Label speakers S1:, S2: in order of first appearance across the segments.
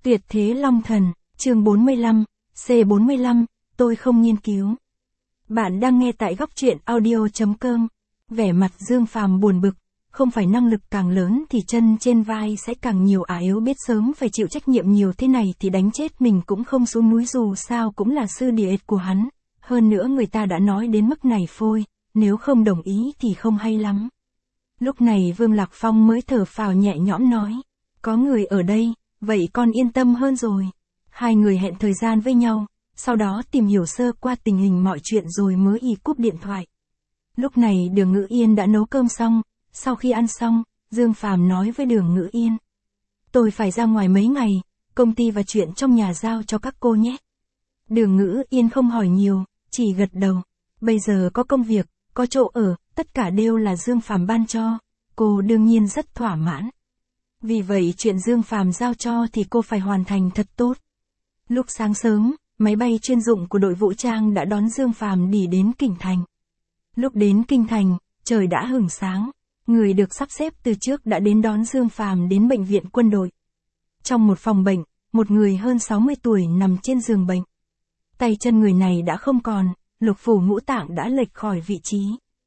S1: Tuyệt thế Long Thần, chương 45, C45, tôi không nghiên cứu. Bạn đang nghe tại góc truyện audio.com. Vẻ mặt Dương Phàm buồn bực, không phải năng lực càng lớn thì chân trên vai sẽ càng nhiều à, yếu biết sớm phải chịu trách nhiệm nhiều thế này thì đánh chết mình cũng không xuống núi, dù sao cũng là sư địa của hắn. Hơn nữa người ta đã nói đến mức này phôi, nếu không đồng ý thì không hay lắm. Lúc này Vương Lạc Phong mới thở phào nhẹ nhõm nói, có người ở đây, vậy con yên tâm hơn rồi. Hai người hẹn thời gian với nhau, sau đó tìm hiểu sơ qua tình hình mọi chuyện rồi mới cúp điện thoại. Lúc này Đường Ngữ Yên đã nấu cơm xong, sau khi ăn xong, Dương Phàm nói với Đường Ngữ Yên. Tôi phải ra ngoài mấy ngày, công ty và chuyện trong nhà giao cho các cô nhé. Đường Ngữ Yên không hỏi nhiều, chỉ gật đầu. Bây giờ có công việc, có chỗ ở, tất cả đều là Dương Phàm ban cho, cô đương nhiên rất thỏa mãn. Vì vậy chuyện Dương Phàm giao cho thì cô phải hoàn thành thật tốt. Lúc sáng sớm, máy bay chuyên dụng của đội vũ trang đã đón Dương Phàm đi đến Kinh Thành. Lúc đến Kinh Thành, trời đã hửng sáng, người được sắp xếp từ trước đã đến đón Dương Phàm đến bệnh viện quân đội. Trong một phòng bệnh, một người hơn 60 tuổi nằm trên giường bệnh. Tay chân người này đã không còn, lục phủ ngũ tạng đã lệch khỏi vị trí.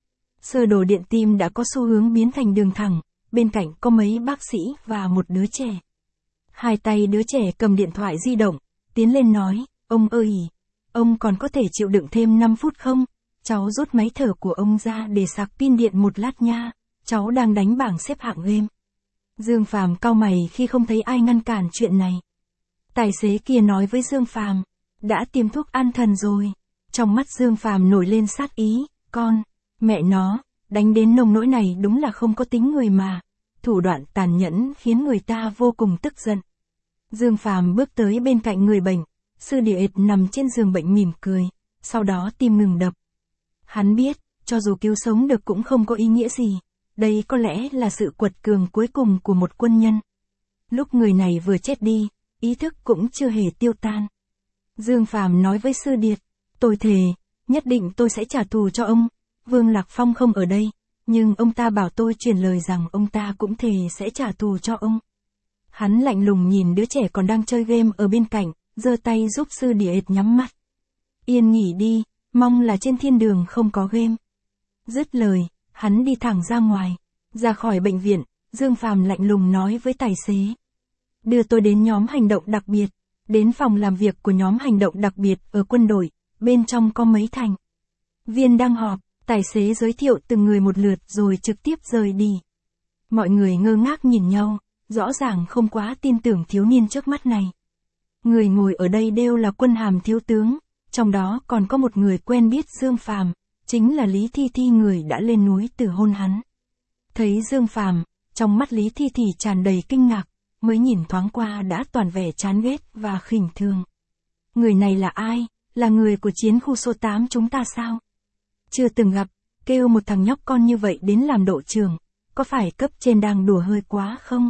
S1: Sơ đồ điện tim đã có xu hướng biến thành đường thẳng, bên cạnh có mấy bác sĩ và một đứa trẻ. Hai tay đứa trẻ cầm điện thoại di động, tiến lên nói, ông ơi, ông còn có thể chịu đựng thêm 5 phút không? Cháu rút máy thở của ông ra để sạc pin điện một lát nha, cháu đang đánh bảng xếp hạng game. Dương Phàm cau mày khi không thấy ai ngăn cản chuyện này. Tài xế kia nói với Dương Phàm, đã tiêm thuốc an thần rồi. Trong mắt Dương Phàm nổi lên sát ý, con, mẹ nó, đánh đến nông nỗi này đúng là không có tính người mà. Thủ đoạn tàn nhẫn khiến người ta vô cùng tức giận. Dương Phàm bước tới bên cạnh người bệnh, sư địa nằm trên giường bệnh mỉm cười, sau đó tim ngừng đập. Hắn biết, cho dù cứu sống được cũng không có ý nghĩa gì, đây có lẽ là sự quật cường cuối cùng của một quân nhân. Lúc người này vừa chết đi, ý thức cũng chưa hề tiêu tan. Dương Phàm nói với sư điệt, tôi thề, nhất định tôi sẽ trả thù cho ông. Vương Lạc Phong không ở đây, nhưng ông ta bảo tôi truyền lời rằng ông ta cũng thề sẽ trả thù cho ông. Hắn lạnh lùng nhìn đứa trẻ còn đang chơi game ở bên cạnh, giơ tay giúp sư địa nhắm mắt. Yên nghỉ đi, mong là trên thiên đường không có game. Dứt lời, hắn đi thẳng ra ngoài. Ra khỏi bệnh viện, Dương Phàm lạnh lùng nói với tài xế. Đưa tôi đến nhóm hành động đặc biệt, đến phòng làm việc của nhóm hành động đặc biệt ở quân đội, bên trong có mấy thành viên đang họp. Tài xế giới thiệu từng người một lượt rồi trực tiếp rời đi. Mọi người ngơ ngác nhìn nhau, rõ ràng không quá tin tưởng thiếu niên trước mắt này. Người ngồi ở đây đều là quân hàm thiếu tướng, trong đó còn có một người quen biết Dương Phàm, chính là Lý Thi Thi, người đã lên núi từ hôn hắn. Thấy Dương Phàm, trong mắt Lý Thi Thi tràn đầy kinh ngạc, mới nhìn thoáng qua đã toàn vẻ chán ghét và khinh thường. Người này là ai? Là người của chiến khu số 8 chúng ta sao? Chưa từng gặp, kêu một thằng nhóc con như vậy đến làm đội trưởng, có phải cấp trên đang đùa hơi quá không?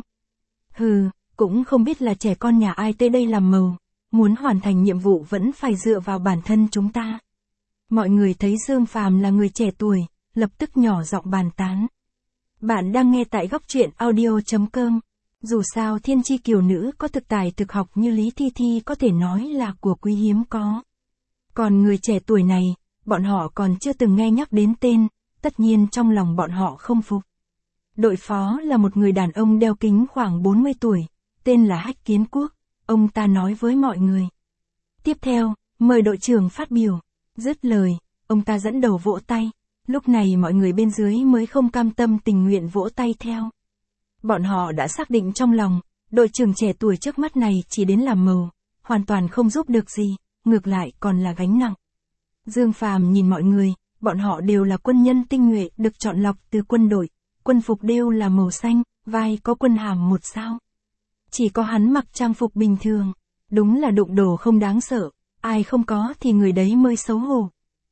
S1: Hừ, cũng không biết là trẻ con nhà ai tới đây làm màu, muốn hoàn thành nhiệm vụ vẫn phải dựa vào bản thân chúng ta. Mọi người thấy Dương Phàm là người trẻ tuổi, lập tức nhỏ giọng bàn tán. Bạn đang nghe tại góc truyện audio.com. Dù sao thiên chi kiều nữ có thực tài thực học như Lý Thi Thi có thể nói là của quý hiếm có. Còn người trẻ tuổi này, bọn họ còn chưa từng nghe nhắc đến tên, tất nhiên trong lòng bọn họ không phục. Đội phó là một người đàn ông đeo kính khoảng 40 tuổi, tên là Hách Kiến Quốc, ông ta nói với mọi người. Tiếp theo, mời đội trưởng phát biểu. Dứt lời, ông ta dẫn đầu vỗ tay, lúc này mọi người bên dưới mới không cam tâm tình nguyện vỗ tay theo. Bọn họ đã xác định trong lòng, đội trưởng trẻ tuổi trước mắt này chỉ đến làm màu, hoàn toàn không giúp được gì, ngược lại còn là gánh nặng. Dương Phàm nhìn mọi người, bọn họ đều là quân nhân tinh nhuệ được chọn lọc từ quân đội, quân phục đều là màu xanh, vai có quân hàm 1 sao. Chỉ có hắn mặc trang phục bình thường, đúng là đụng đồ không đáng sợ, ai không có thì người đấy mới xấu hổ.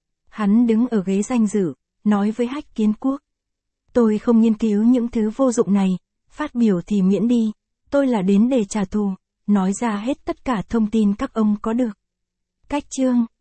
S1: Hắn đứng ở ghế danh dự, nói với Hách Kiến Quốc. Tôi không nghiên cứu những thứ vô dụng này, phát biểu thì miễn đi, tôi là đến để trả thù, nói ra hết tất cả thông tin các ông có được. Cách chương.